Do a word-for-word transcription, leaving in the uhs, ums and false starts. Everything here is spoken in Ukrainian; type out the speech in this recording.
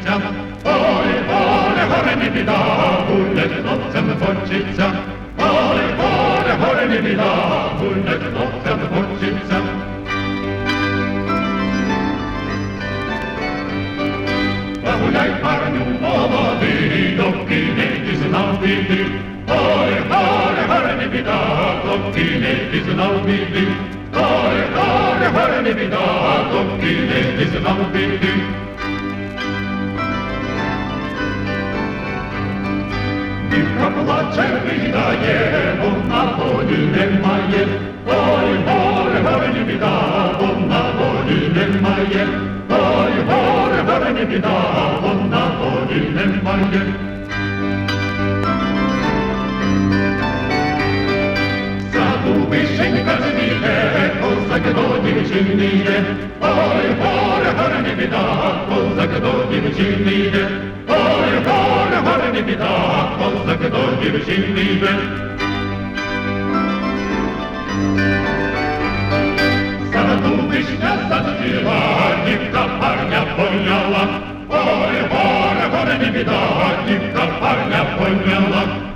хочеться, ой, горе, горе, не біда, гулять хлопцям хочеться, ой, горе, горе, не біда, гулять хлопцям хочеться. Погуляй, парню молодий, доки не дізнав біди, ой, горе, горе, не біда, доки не дізнав біди, ой, горе, горе, не біда, доки не дізнав біди. Дівка плаче, ридає, бо на волі немає, ой, горе, горе, не біда, бо на волі немає, ой, горе, горе, не біда, бо на волі немає. Саду вишенька цвіте, козак до дівчини йде, ой, горе, горе, не біда, козак до дівчини йде, ой, горе, горе, не біда, козак до дівчини йде. Саду вишня зацвіла, дівка парня поняла, ой, горе, горе, не біда, дівка парня поняла.